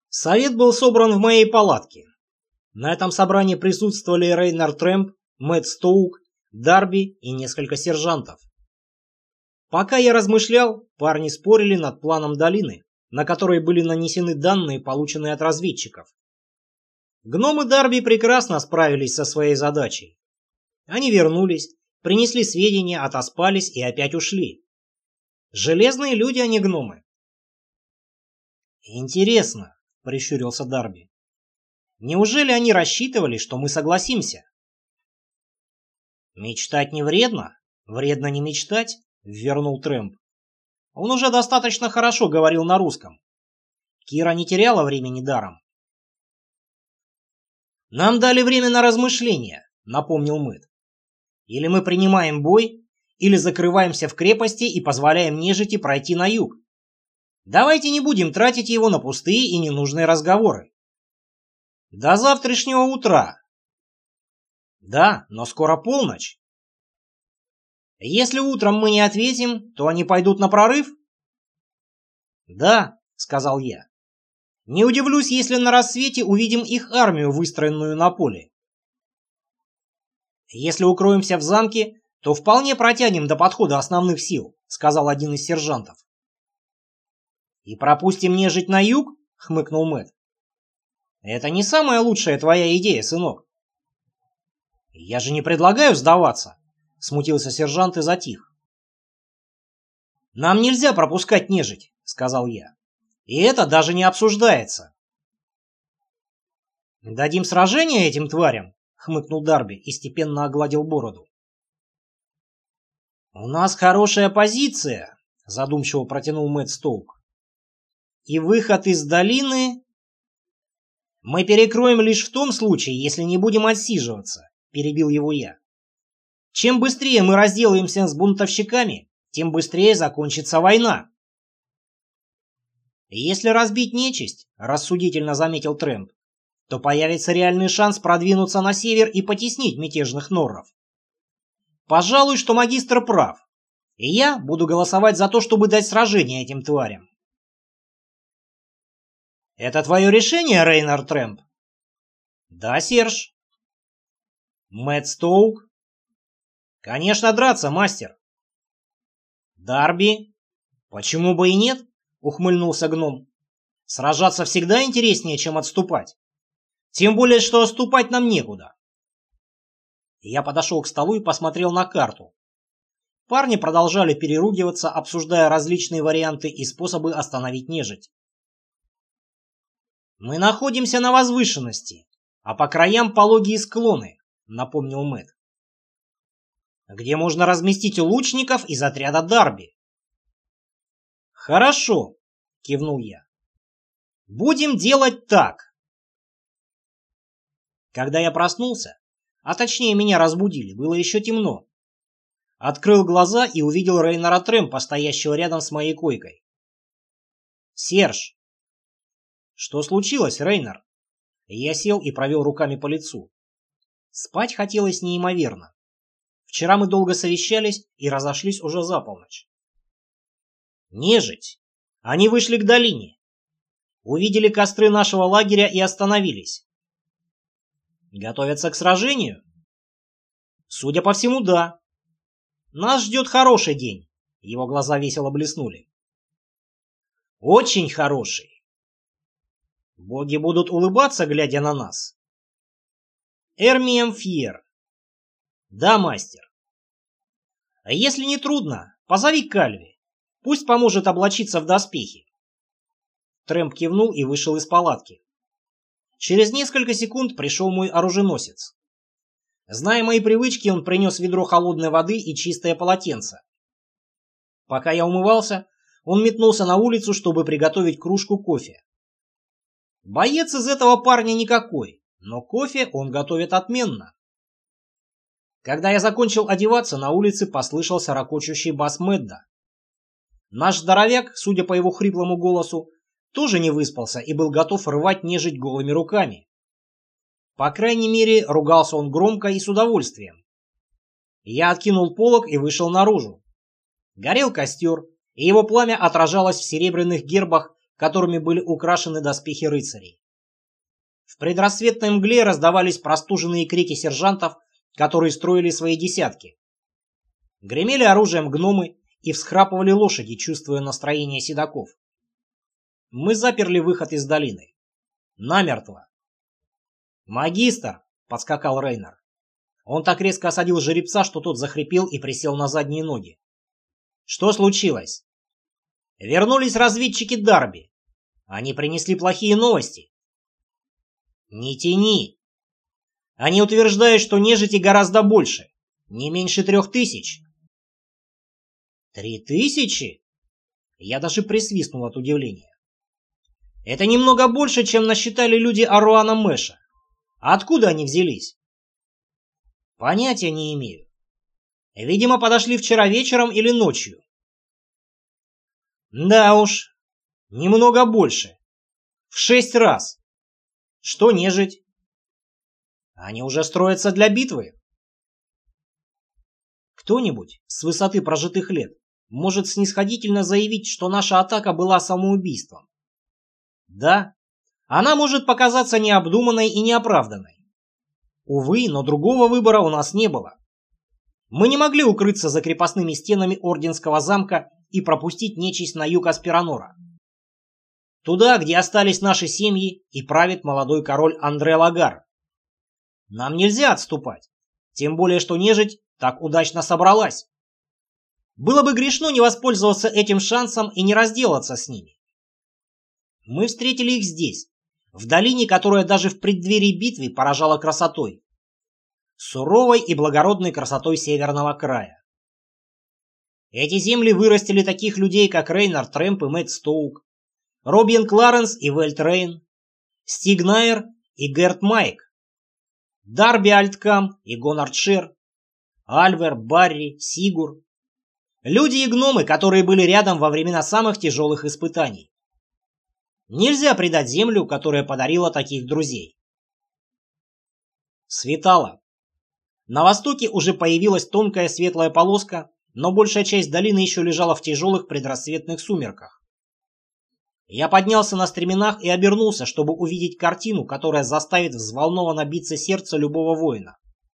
Совет был собран в моей палатке. На этом собрании присутствовали Рейнар Трэмп, Мэтт Стоук, Дарби и несколько сержантов. Пока я размышлял, парни спорили над планом долины, на которой были нанесены данные, полученные от разведчиков. Гномы Дарби прекрасно справились со своей задачей. Они вернулись, принесли сведения, отоспались и опять ушли. Железные люди, а не гномы. «Интересно», — прищурился Дарби. «Неужели они рассчитывали, что мы согласимся?» «Мечтать не вредно, вредно не мечтать», — ввернул Трэмп. Он уже достаточно хорошо говорил на русском. Кира не теряла времени даром. «Нам дали время на размышления», — напомнил Мэтт. «Или мы принимаем бой, или закрываемся в крепости и позволяем нежити пройти на юг. Давайте не будем тратить его на пустые и ненужные разговоры. До завтрашнего утра». «Да, но скоро полночь». «Если утром мы не ответим, то они пойдут на прорыв?» «Да», — сказал я. «Не удивлюсь, если на рассвете увидим их армию, выстроенную на поле. Если укроемся в замке, то вполне протянем до подхода основных сил», — сказал один из сержантов. «И пропустим нежить на юг?» — хмыкнул Мэтт. «Это не самая лучшая твоя идея, сынок». «Я же не предлагаю сдаваться», — смутился сержант и затих. «Нам нельзя пропускать нежить», — сказал я. «И это даже не обсуждается». «Дадим сражение этим тварям?» — хмыкнул Дарби и степенно огладил бороду. «У нас хорошая позиция», — задумчиво протянул Мэтт Стоук. «И выход из долины мы перекроем лишь в том случае, если не будем отсиживаться», — перебил его я. «Чем быстрее мы разделаемся с бунтовщиками, тем быстрее закончится война». «Если разбить нечисть», — рассудительно заметил Трэмп, то появится реальный шанс продвинуться на север и потеснить мятежных норров. Пожалуй, что магистр прав, и я буду голосовать за то, чтобы дать сражение этим тварям». «Это твое решение, Рейнар Трэмп?» «Да, Серж». «Мэтт Стоук?» «Конечно, драться, мастер». «Дарби?» «Почему бы и нет?» — ухмыльнулся гном. «Сражаться всегда интереснее, чем отступать. Тем более, что отступать нам некуда». Я подошел к столу и посмотрел на карту. Парни продолжали переругиваться, обсуждая различные варианты и способы остановить нежить. «Мы находимся на возвышенности, а по краям пологие склоны», — напомнил Мэтт. «Где можно разместить лучников из отряда Дарби». «Хорошо», — кивнул я. «Будем делать так». Когда я проснулся, а точнее меня разбудили, было еще темно. Открыл глаза и увидел Рейнара Трэмпа, стоящего рядом с моей койкой. «Серж!» «Что случилось, Рейнар?» Я сел и провел руками по лицу. Спать хотелось неимоверно. Вчера мы долго совещались и разошлись уже за полночь. «Нежить! Они вышли к долине. Увидели костры нашего лагеря и остановились. Готовятся к сражению?» «Судя по всему, да. Нас ждет хороший день». Его глаза весело блеснули. «Очень хороший. Боги будут улыбаться, глядя на нас». «Эрмием Фьер». «Да, мастер». «А если не трудно, позови Кальви. Пусть поможет облачиться в доспехи». Трэмп кивнул и вышел из палатки. Через несколько секунд пришел мой оруженосец. Зная мои привычки, он принес ведро холодной воды и чистое полотенце. Пока я умывался, он метнулся на улицу, чтобы приготовить кружку кофе. Боец из этого парня никакой, но кофе он готовит отменно. Когда я закончил одеваться, на улице послышался ракочущий бас Мэдда. Наш здоровяк, судя по его хриплому голосу, тоже не выспался и был готов рвать нежить голыми руками. По крайней мере, ругался он громко и с удовольствием. Я откинул полог и вышел наружу. Горел костер, и его пламя отражалось в серебряных гербах, которыми были украшены доспехи рыцарей. В предрассветной мгле раздавались простуженные крики сержантов, которые строили свои десятки. Гремели оружием гномы и всхрапывали лошади, чувствуя настроение седаков. Мы заперли выход из долины. Намертво. «Магистр!» — подскакал Рейнер. Он так резко осадил жеребца, что тот захрипел и присел на задние ноги. «Что случилось?» «Вернулись разведчики Дарби. Они принесли плохие новости». «Не тяни. Они утверждают, что нежити гораздо больше, не меньше 3000». 3000? Я даже присвистнул от удивления. Это немного больше, чем насчитали люди Аруана Мэша. Откуда они взялись? Понятия не имею. Видимо, подошли вчера вечером или ночью. Да уж, немного больше. В 6 раз. Что нежить? Они уже строятся для битвы. Кто-нибудь с высоты прожитых лет может снисходительно заявить, что наша атака была самоубийством. Да, она может показаться необдуманной и неоправданной. Увы, но другого выбора у нас не было. Мы не могли укрыться за крепостными стенами Орденского замка и пропустить нечисть на юг Аспиранора. Туда, где остались наши семьи и правит молодой король Андре Лагар. Нам нельзя отступать, тем более что нежить так удачно собралась. Было бы грешно не воспользоваться этим шансом и не разделаться с ними. Мы встретили их здесь, в долине, которая даже в преддверии битвы поражала красотой. Суровой и благородной красотой северного края. Эти земли вырастили таких людей, как Рейнар Трэмп и Мэтт Стоук, Робин Кларенс и Вельт Рейн, Стиг Найер и Герт Майк, Дарби Альткам и Гонард Шер, Альвер, Барри, Сигур. Люди и гномы, которые были рядом во времена самых тяжелых испытаний. Нельзя предать землю, которая подарила таких друзей. Светало. На востоке уже появилась тонкая светлая полоска, но большая часть долины еще лежала в тяжелых предрассветных сумерках. Я поднялся на стременах и обернулся, чтобы увидеть картину, которая заставит взволнованно биться сердце любого воина.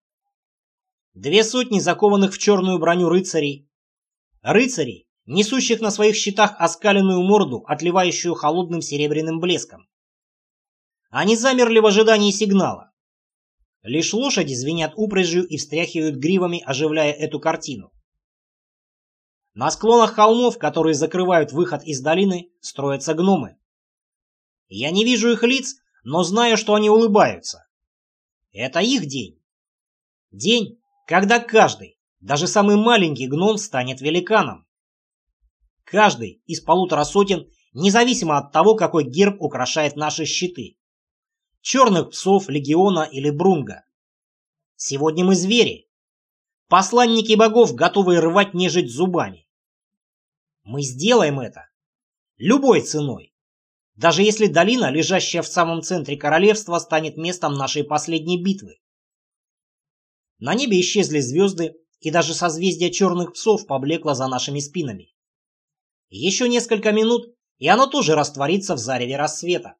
200 закованных в черную броню рыцарей. Рыцарей, несущих на своих щитах оскаленную морду, отливающую холодным серебряным блеском. Они замерли в ожидании сигнала. Лишь лошади звенят упряжью и встряхивают гривами, оживляя эту картину. На склонах холмов, которые закрывают выход из долины, строятся гномы. Я не вижу их лиц, но знаю, что они улыбаются. Это их день. День, когда каждый, даже самый маленький гном станет великаном. Каждый из 150, независимо от того, какой герб украшает наши щиты. Черных псов, легиона или брунга. Сегодня мы звери. Посланники богов, готовые рвать нежить зубами. Мы сделаем это. Любой ценой. Даже если долина, лежащая в самом центре королевства, станет местом нашей последней битвы. На небе исчезли звезды, и даже созвездие черных псов поблекло за нашими спинами. Еще несколько минут, и оно тоже растворится в зареве рассвета.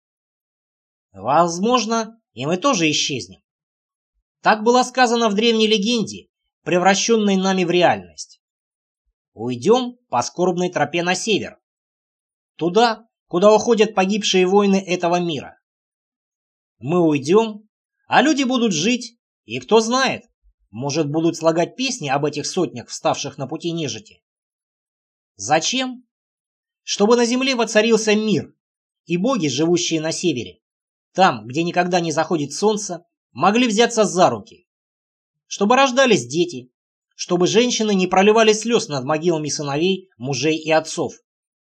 Возможно, и мы тоже исчезнем. Так было сказано в древней легенде, превращенной нами в реальность. Уйдем по скорбной тропе на север. Туда, куда уходят погибшие воины этого мира. Мы уйдем, а люди будут жить, и кто знает, может, будут слагать песни об этих сотнях, вставших на пути нежити. Зачем? Чтобы на земле воцарился мир, и боги, живущие на севере, там, где никогда не заходит солнце, могли взяться за руки. Чтобы рождались дети, чтобы женщины не проливали слез над могилами сыновей, мужей и отцов.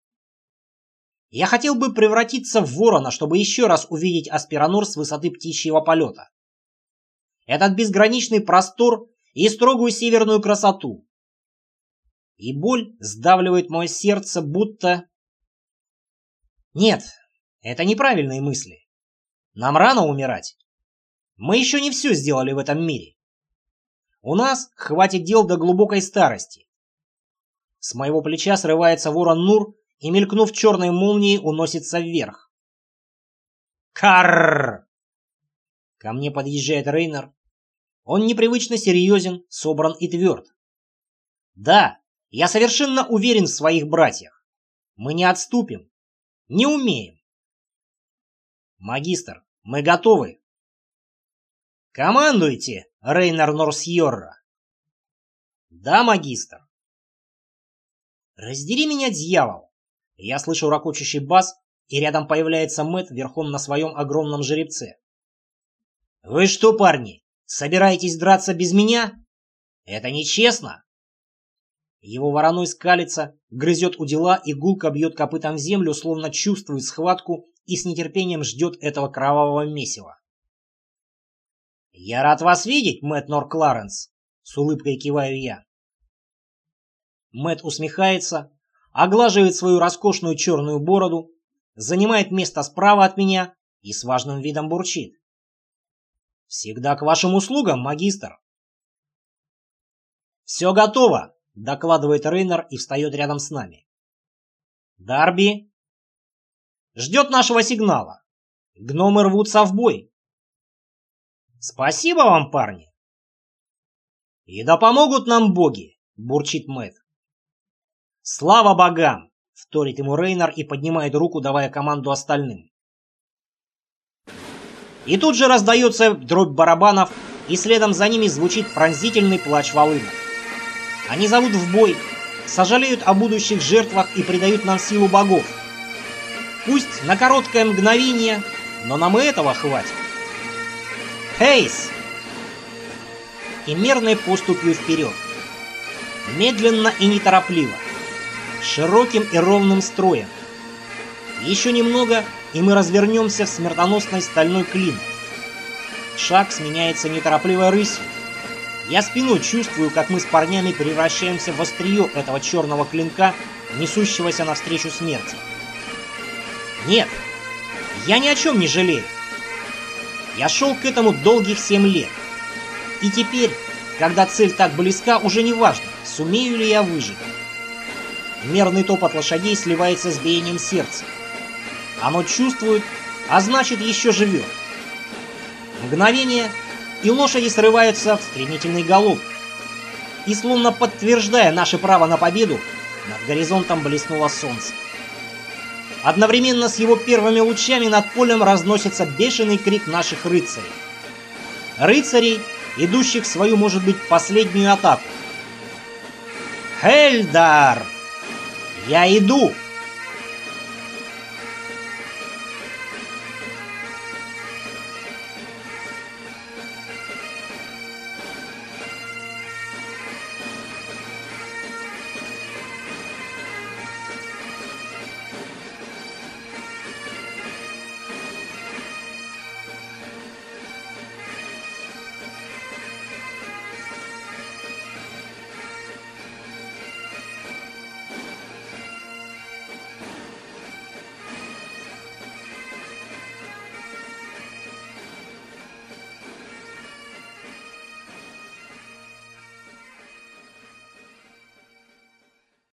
Я хотел бы превратиться в ворона, чтобы еще раз увидеть Аспиранор с высоты птичьего полета. Этот безграничный простор и строгую северную красоту. И боль сдавливает мое сердце, будто... Нет, это неправильные мысли. Нам рано умирать. Мы еще не все сделали в этом мире. У нас хватит дел до глубокой старости. С моего плеча срывается ворон Нур и, мелькнув черной молнией, уносится вверх. Карр! Ко мне подъезжает Рейнер. Он непривычно серьезен, собран и тверд. Да, я совершенно уверен в своих братьях. Мы не отступим. Не умеем. Магистр, мы готовы. Командуйте, Рейнер Норсьерра. Да, магистр. Раздери меня, дьявол. Я слышу ракочущий бас, и рядом появляется Мэтт верхом на своем огромном жеребце. Вы что, парни, собираетесь драться без меня? Это нечестно. Его вороной скалится, грызет удила и гулко бьет копытом в землю, словно чувствует схватку и с нетерпением ждет этого кровавого месива. «Я рад вас видеть, Мэтт Нор-Кларенс», — с улыбкой киваю я. Мэтт усмехается, оглаживает свою роскошную черную бороду, занимает место справа от меня и с важным видом бурчит. «Всегда к вашим услугам, магистр». «Все готово», — докладывает Рейнер и встает рядом с нами. «Дарби ждет нашего сигнала. Гномы рвутся в бой». «Спасибо вам, парни». «И да помогут нам боги», — бурчит Мэтт. «Слава богам!» — вторит ему Рейнер и поднимает руку, давая команду остальным. И тут же раздается дробь барабанов, и следом за ними звучит пронзительный плач волынок. Они зовут в бой, сожалеют о будущих жертвах и придают нам силу богов. Пусть на короткое мгновение, но нам и этого хватит. Хейс! И мерной поступью вперед. Медленно и неторопливо. Широким и ровным строем. Еще немного, и мы развернемся в смертоносной стальной клин. Шаг сменяется неторопливой рысью. Я спиной чувствую, как мы с парнями превращаемся в острие этого черного клинка, несущегося навстречу смерти. Нет, я ни о чем не жалею. Я шел к этому долгих 7 лет. И теперь, когда цель так близка, уже не важно, сумею ли я выжить. Мерный топот лошадей сливается с биением сердца. Оно чувствует, а значит еще живет. Мгновение, и лошади срываются в стремительный галоп. И словно подтверждая наше право на победу, над горизонтом блеснуло солнце. Одновременно с его первыми лучами над полем разносится бешеный крик наших рыцарей. Рыцарей, идущих в свою, может быть, последнюю атаку. «Хельдар! Я иду!»